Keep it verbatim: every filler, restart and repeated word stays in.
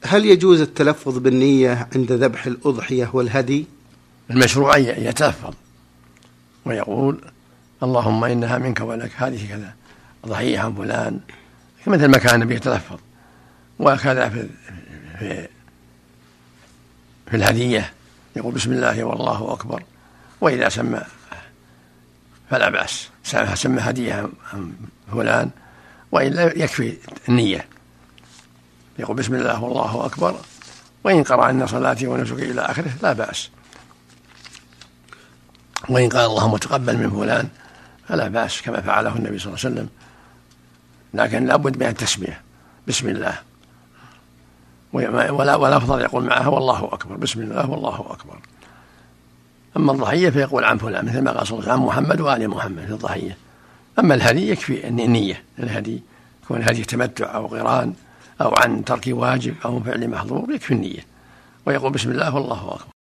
هل يجوز التلفظ بالنية عند ذبح الأضحية والهدي؟ المشروع أن يتلفظ ويقول اللهم إنها منك ولك هذه كذا ضحية عن فلان، مثل ما كان النبي يتلفظ. وكذا في, في, في الهدية يقول بسم الله والله أكبر، وإذا سمى فلا بأس، سمى هدية عن فلان، وإلا يكفي النية، يقول بسم الله والله أكبر، وإن قرأ أن صلاتي ونسكي إلى آخره لا بأس، وإن قال اللهم تقبل من فلان فلا بأس كما فعله النبي صلى الله عليه وسلم، لكن لابد من التسمية بسم الله، ولا ولا أفضل يقول معها والله أكبر، بسم الله والله أكبر. أما الضحية فيقول عن فلان، مثل ما قال صلى الله عليه وسلم عن محمد وآل محمد في الضحية. أما الهدي يكفي النية، الهدي يكون هدي تمتع أو قران أو عن ترك واجب أو فعل محظور يكفي النية، ويقول بسم الله والله أكبر.